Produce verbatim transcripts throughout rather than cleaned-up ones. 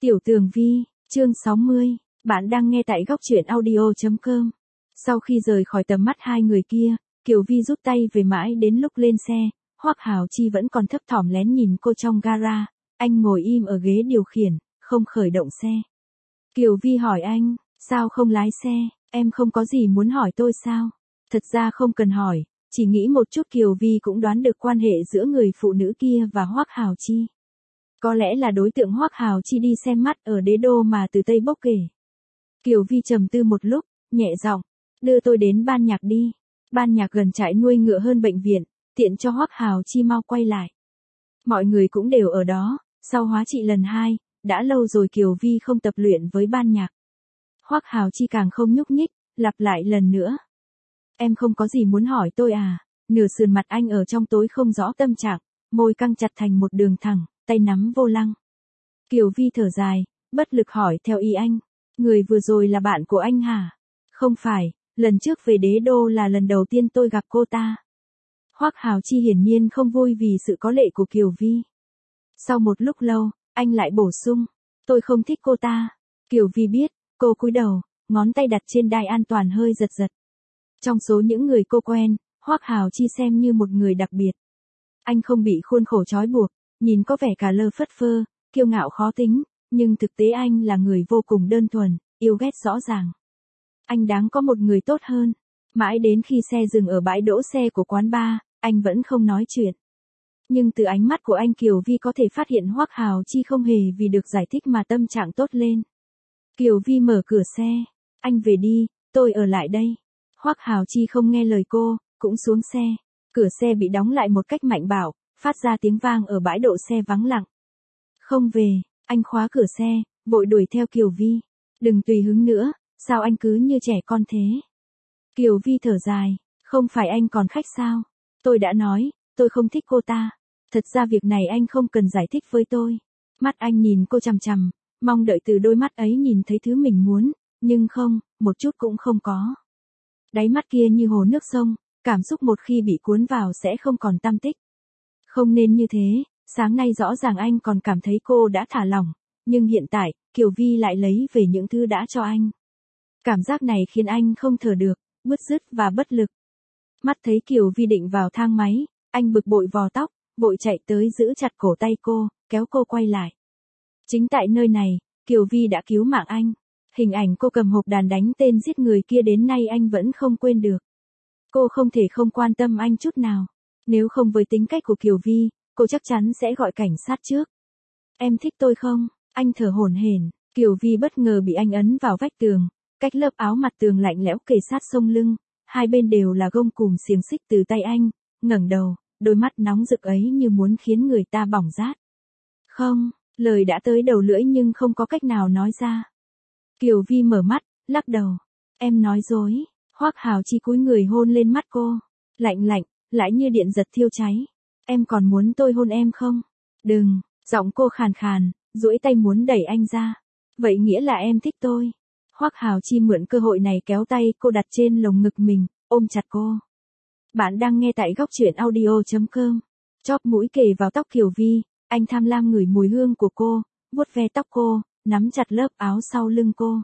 Tiểu Tường Vi, chương sáu mươi, bạn đang nghe tại góc truyện audio.com. Sau khi rời khỏi tầm mắt hai người kia, Kiều Vi rút tay về mãi đến lúc lên xe, Hoắc Hào Chi vẫn còn thấp thỏm lén nhìn cô trong gara, anh ngồi im ở ghế điều khiển, không khởi động xe. Kiều Vi hỏi anh, sao không lái xe, em không có gì muốn hỏi tôi sao? Thật ra không cần hỏi, chỉ nghĩ một chút Kiều Vi cũng đoán được quan hệ giữa người phụ nữ kia và Hoắc Hào Chi. Có lẽ là đối tượng Hoắc Hào Chi đi xem mắt ở đế đô mà từ Tây Bốc kể. Kiều Vi trầm tư một lúc, nhẹ giọng, đưa tôi đến ban nhạc đi. Ban nhạc gần trại nuôi ngựa hơn bệnh viện, tiện cho Hoắc Hào Chi mau quay lại. Mọi người cũng đều ở đó, sau hóa trị lần hai, đã lâu rồi Kiều Vi không tập luyện với ban nhạc. Hoắc Hào Chi càng không nhúc nhích, lặp lại lần nữa. Em không có gì muốn hỏi tôi à? Nửa sườn mặt anh ở trong tối không rõ tâm trạng, môi căng chặt thành một đường thẳng, tay nắm vô lăng. Kiều Vi thở dài, bất lực hỏi theo ý anh. Người vừa rồi là bạn của anh hả? Không phải, lần trước về đế đô là lần đầu tiên tôi gặp cô ta. Hoắc Hào Chi hiển nhiên không vui vì sự có lệ của Kiều Vi. Sau một lúc lâu, anh lại bổ sung, tôi không thích cô ta. Kiều Vi biết, cô cúi đầu, ngón tay đặt trên đai an toàn hơi giật giật. Trong số những người cô quen, Hoắc Hào Chi xem như một người đặc biệt. Anh không bị khuôn khổ trói buộc, nhìn có vẻ cả lơ phất phơ, kiêu ngạo khó tính, nhưng thực tế anh là người vô cùng đơn thuần, yêu ghét rõ ràng. Anh đáng có một người tốt hơn. Mãi đến khi xe dừng ở bãi đỗ xe của quán bar, anh vẫn không nói chuyện. Nhưng từ ánh mắt của anh Kiều Vi có thể phát hiện Hoắc Hào Chi không hề vì được giải thích mà tâm trạng tốt lên. Kiều Vi mở cửa xe. Anh về đi, tôi ở lại đây. Hoắc Hào Chi không nghe lời cô, cũng xuống xe. Cửa xe bị đóng lại một cách mạnh bạo, phát ra tiếng vang ở bãi đỗ xe vắng lặng. Không về, anh khóa cửa xe, vội đuổi theo Kiều Vi. Đừng tùy hứng nữa, sao anh cứ như trẻ con thế? Kiều Vi thở dài, không phải anh còn khách sao? Tôi đã nói, tôi không thích cô ta. Thật ra việc này anh không cần giải thích với tôi. Mắt anh nhìn cô chằm chằm, mong đợi từ đôi mắt ấy nhìn thấy thứ mình muốn, nhưng không, một chút cũng không có. Đáy mắt kia như hồ nước sông, cảm xúc một khi bị cuốn vào sẽ không còn tăm tích. Không nên như thế, sáng nay rõ ràng anh còn cảm thấy cô đã thả lỏng, nhưng hiện tại, Kiều Vi lại lấy về những thứ đã cho anh. Cảm giác này khiến anh không thở được, bứt rứt và bất lực. Mắt thấy Kiều Vi định vào thang máy, anh bực bội vò tóc, vội chạy tới giữ chặt cổ tay cô, kéo cô quay lại. Chính tại nơi này, Kiều Vi đã cứu mạng anh. Hình ảnh cô cầm hộp đàn đánh tên giết người kia đến nay anh vẫn không quên được. Cô không thể không quan tâm anh chút nào. Nếu không với tính cách của Kiều Vi, cô chắc chắn sẽ gọi cảnh sát trước. Em thích tôi không? Anh thở hổn hển. Kiều Vi bất ngờ bị anh ấn vào vách tường, cách lớp áo mặt tường lạnh lẽo kề sát sống lưng, hai bên đều là gông cùm xiềng xích từ tay anh, ngẩng đầu, đôi mắt nóng rực ấy như muốn khiến người ta bỏng rát. Không, lời đã tới đầu lưỡi nhưng không có cách nào nói ra. Kiều Vi mở mắt, lắc đầu. Em nói dối. Hoắc Hào Chi cúi người hôn lên mắt cô, lạnh lạnh, lại như điện giật thiêu cháy. Em còn muốn tôi hôn em không? Đừng, giọng cô khàn khàn, duỗi tay muốn đẩy anh ra. Vậy nghĩa là em thích tôi. Hoắc Hào Chi mượn cơ hội này kéo tay cô đặt trên lồng ngực mình, ôm chặt cô. Bạn đang nghe tại góc truyện audio.com. Chóp mũi kề vào tóc Kiều Vi, anh tham lam ngửi mùi hương của cô, vuốt ve tóc cô, nắm chặt lớp áo sau lưng cô.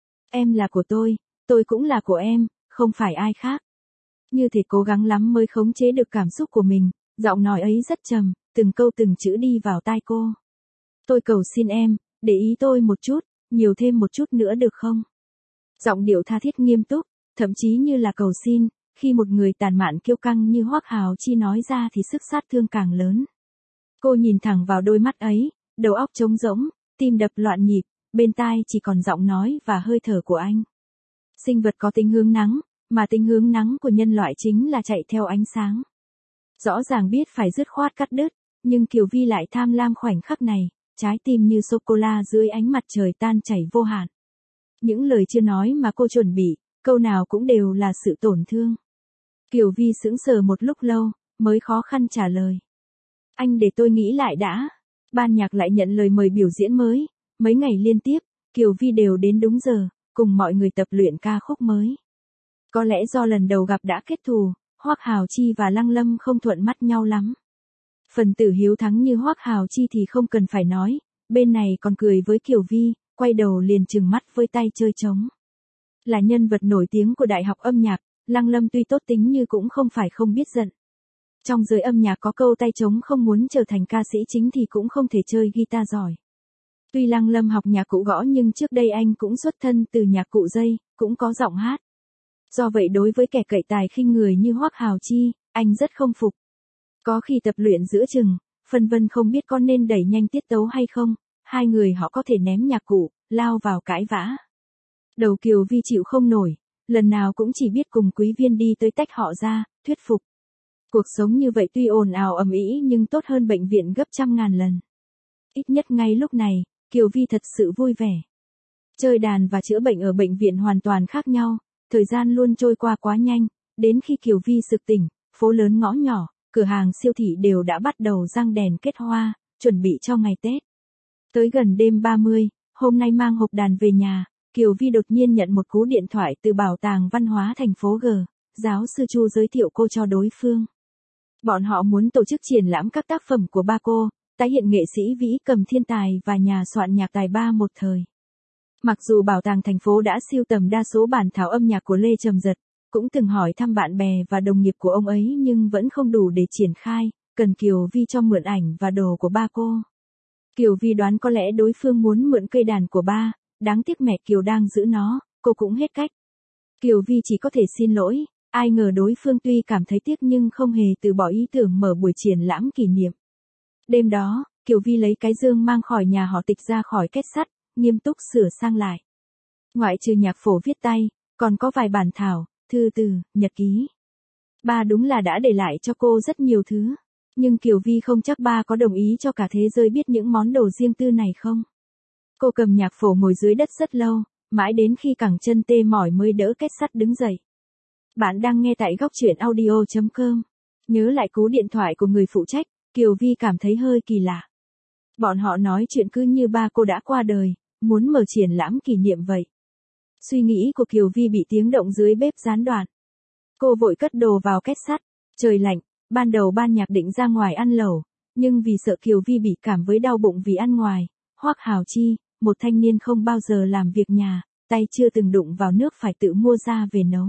Em là của tôi, tôi cũng là của em, không phải ai khác. Như thể cố gắng lắm mới khống chế được cảm xúc của mình, giọng nói ấy rất trầm, từng câu từng chữ đi vào tai cô. Tôi cầu xin em, để ý tôi một chút, nhiều thêm một chút nữa được không? Giọng điệu tha thiết nghiêm túc, thậm chí như là cầu xin, khi một người tàn mạn kiêu căng như Hoắc Hào Chi nói ra thì sức sát thương càng lớn. Cô nhìn thẳng vào đôi mắt ấy, đầu óc trống rỗng, tim đập loạn nhịp, bên tai chỉ còn giọng nói và hơi thở của anh. Sinh vật có tính hướng nắng, mà tính hướng nắng của nhân loại chính là chạy theo ánh sáng. Rõ ràng biết phải dứt khoát cắt đứt, nhưng Kiều Vi lại tham lam khoảnh khắc này, trái tim như sô-cô-la dưới ánh mặt trời tan chảy vô hạn. Những lời chưa nói mà cô chuẩn bị, câu nào cũng đều là sự tổn thương. Kiều Vi sững sờ một lúc lâu, mới khó khăn trả lời. Anh để tôi nghĩ lại đã. Ban nhạc lại nhận lời mời biểu diễn mới, mấy ngày liên tiếp, Kiều Vi đều đến đúng giờ, cùng mọi người tập luyện ca khúc mới. Có lẽ do lần đầu gặp đã kết thù, Hoắc Hào Chi và Lăng Lâm không thuận mắt nhau lắm. Phần tử hiếu thắng như Hoắc Hào Chi thì không cần phải nói, bên này còn cười với Kiều Vi, quay đầu liền trừng mắt với tay chơi trống. Là nhân vật nổi tiếng của đại học âm nhạc, Lăng Lâm tuy tốt tính như cũng không phải không biết giận. Trong giới âm nhạc có câu tay trống không muốn trở thành ca sĩ chính thì cũng không thể chơi guitar giỏi. Tuy Lăng Lâm học nhạc cụ gõ nhưng trước đây anh cũng xuất thân từ nhạc cụ dây, cũng có giọng hát. Do vậy đối với kẻ cậy tài khinh người như Hoắc Hào Chi, anh rất không phục. Có khi tập luyện giữa chừng, phân vân không biết có nên đẩy nhanh tiết tấu hay không, hai người họ có thể ném nhạc cụ, lao vào cãi vã. Đầu Kiều Vi chịu không nổi, lần nào cũng chỉ biết cùng Quý Viên đi tới tách họ ra, thuyết phục. Cuộc sống như vậy tuy ồn ào ầm ĩ nhưng tốt hơn bệnh viện gấp trăm ngàn lần. Ít nhất ngay lúc này, Kiều Vi thật sự vui vẻ. Chơi đàn và chữa bệnh ở bệnh viện hoàn toàn khác nhau, thời gian luôn trôi qua quá nhanh, đến khi Kiều Vi sực tỉnh, phố lớn ngõ nhỏ, cửa hàng siêu thị đều đã bắt đầu răng đèn kết hoa, chuẩn bị cho ngày Tết. Tới gần đêm ba mươi, hôm nay mang hộp đàn về nhà, Kiều Vi đột nhiên nhận một cú điện thoại từ Bảo tàng Văn hóa thành phố G, giáo sư Chu giới thiệu cô cho đối phương. Bọn họ muốn tổ chức triển lãm các tác phẩm của ba cô, tái hiện nghệ sĩ Vĩ Cầm thiên tài và nhà soạn nhạc tài ba một thời. Mặc dù bảo tàng thành phố đã sưu tầm đa số bản thảo âm nhạc của Lê Trầm Dật, cũng từng hỏi thăm bạn bè và đồng nghiệp của ông ấy nhưng vẫn không đủ để triển khai, cần Kiều Vi cho mượn ảnh và đồ của ba cô. Kiều Vi đoán có lẽ đối phương muốn mượn cây đàn của ba, đáng tiếc mẹ Kiều đang giữ nó, cô cũng hết cách. Kiều Vi chỉ có thể xin lỗi, ai ngờ đối phương tuy cảm thấy tiếc nhưng không hề từ bỏ ý tưởng mở buổi triển lãm kỷ niệm. Đêm đó, Kiều Vi lấy cái dương mang khỏi nhà họ Tịch ra khỏi két sắt, nghiêm túc sửa sang lại. Ngoại trừ nhạc phổ viết tay, còn có vài bản thảo, thư từ, nhật ký. Ba đúng là đã để lại cho cô rất nhiều thứ, nhưng Kiều Vi không chắc ba có đồng ý cho cả thế giới biết những món đồ riêng tư này không. Cô cầm nhạc phổ ngồi dưới đất rất lâu, mãi đến khi cẳng chân tê mỏi mới đỡ két sắt đứng dậy. Bạn đang nghe tại góc truyện audio chấm com. Nhớ lại cú điện thoại của người phụ trách, Kiều Vi cảm thấy hơi kỳ lạ. Bọn họ nói chuyện cứ như ba cô đã qua đời, muốn mở triển lãm kỷ niệm vậy. Suy nghĩ của Kiều Vi bị tiếng động dưới bếp gián đoạn. Cô vội cất đồ vào két sắt. Trời lạnh, ban đầu ban nhạc định ra ngoài ăn lẩu, nhưng vì sợ Kiều Vi bị cảm với đau bụng vì ăn ngoài, Hoắc Hào Chi, một thanh niên không bao giờ làm việc nhà, tay chưa từng đụng vào nước phải tự mua ra về nấu.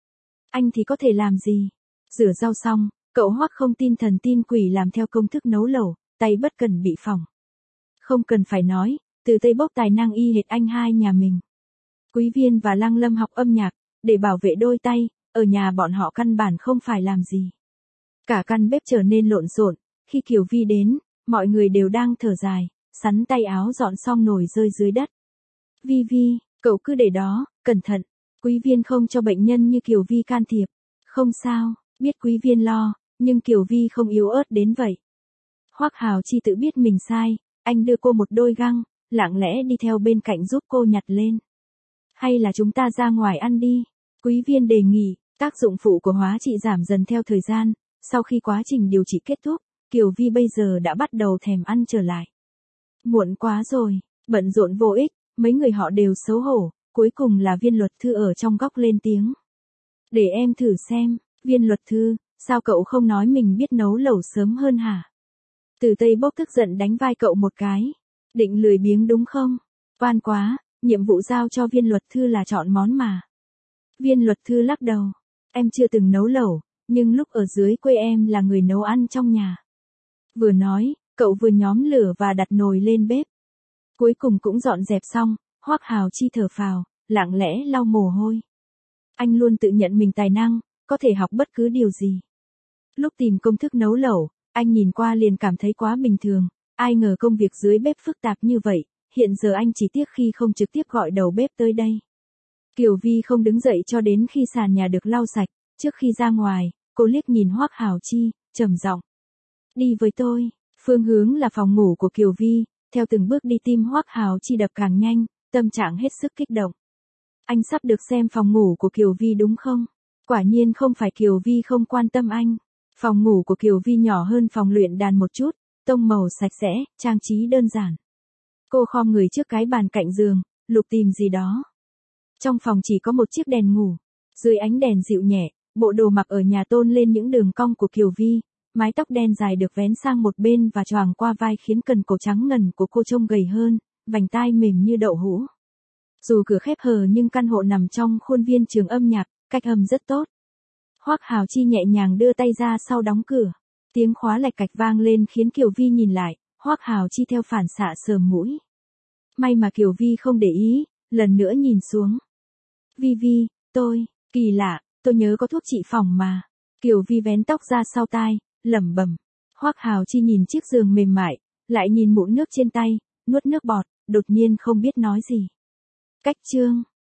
Anh thì có thể làm gì? Rửa rau xong, cậu Hoắc không tin thần tin quỷ làm theo công thức nấu lẩu, tay bất cần bị phỏng. Không cần phải nói, từ Tây bốc tài năng y hệt anh hai nhà mình. Quý Viên và Lăng Lâm học âm nhạc, để bảo vệ đôi tay, ở nhà bọn họ căn bản không phải làm gì. Cả căn bếp trở nên lộn xộn, khi Kiều Vi đến, mọi người đều đang thở dài, sắn tay áo dọn xong nồi rơi dưới đất. Vi Vi, cậu cứ để đó, cẩn thận. Quý Viên không cho bệnh nhân như Kiều Vi can thiệp. Không sao, biết Quý Viên lo, nhưng Kiều Vi không yếu ớt đến vậy. Hoắc Hào Chi tự biết mình sai, anh đưa cô một đôi găng, lặng lẽ đi theo bên cạnh giúp cô nhặt lên. Hay là chúng ta ra ngoài ăn đi? Quý Viên đề nghị, tác dụng phụ của hóa trị giảm dần theo thời gian, sau khi quá trình điều trị kết thúc, Kiều Vi bây giờ đã bắt đầu thèm ăn trở lại. Muộn quá rồi, bận rộn vô ích, mấy người họ đều xấu hổ, cuối cùng là Viên luật thư ở trong góc lên tiếng. Để em thử xem, Viên luật thư, sao cậu không nói mình biết nấu lẩu sớm hơn hả? Từ Tây bốc tức giận đánh vai cậu một cái. Định lười biếng đúng không? Oan quá, nhiệm vụ giao cho Viên luật thư là chọn món mà. Viên luật thư lắc đầu. Em chưa từng nấu lẩu, nhưng lúc ở dưới quê em là người nấu ăn trong nhà. Vừa nói, cậu vừa nhóm lửa và đặt nồi lên bếp. Cuối cùng cũng dọn dẹp xong, Hoắc Hào Chi thở phào, lặng lẽ lau mồ hôi. Anh luôn tự nhận mình tài năng, có thể học bất cứ điều gì. Lúc tìm công thức nấu lẩu, anh nhìn qua liền cảm thấy quá bình thường, ai ngờ công việc dưới bếp phức tạp như vậy, hiện giờ anh chỉ tiếc khi không trực tiếp gọi đầu bếp tới đây. Kiều Vi không đứng dậy cho đến khi sàn nhà được lau sạch, trước khi ra ngoài, cô liếc nhìn Hoắc Hào Chi, trầm giọng. Đi với tôi, phương hướng là phòng ngủ của Kiều Vi, theo từng bước đi tim Hoắc Hào Chi đập càng nhanh, tâm trạng hết sức kích động. Anh sắp được xem phòng ngủ của Kiều Vi đúng không? Quả nhiên không phải Kiều Vi không quan tâm anh. Phòng ngủ của Kiều Vi nhỏ hơn phòng luyện đàn một chút, tông màu sạch sẽ, trang trí đơn giản. Cô khom người trước cái bàn cạnh giường, lục tìm gì đó. Trong phòng chỉ có một chiếc đèn ngủ. Dưới ánh đèn dịu nhẹ, bộ đồ mặc ở nhà tôn lên những đường cong của Kiều Vi, Mái tóc đen dài được vén sang một bên và choàng qua vai khiến cần cổ trắng ngần của cô trông gầy hơn, vành tai mềm như đậu hũ. Dù cửa khép hờ nhưng căn hộ nằm trong khuôn viên trường âm nhạc, cách âm rất tốt. Hoắc Hào Chi nhẹ nhàng đưa tay ra sau đóng cửa. Tiếng khóa lạch cạch vang lên khiến Kiều Vi nhìn lại, Hoắc Hào Chi theo phản xạ sờ mũi. May mà Kiều Vi không để ý, lần nữa nhìn xuống. Vi Vi, tôi, kỳ lạ, tôi nhớ có thuốc trị phỏng mà. Kiều Vi vén tóc ra sau tai, lẩm bẩm. Hoắc Hào Chi nhìn chiếc giường mềm mại, lại nhìn mụn nước trên tay, nuốt nước bọt, đột nhiên không biết nói gì. Cách chương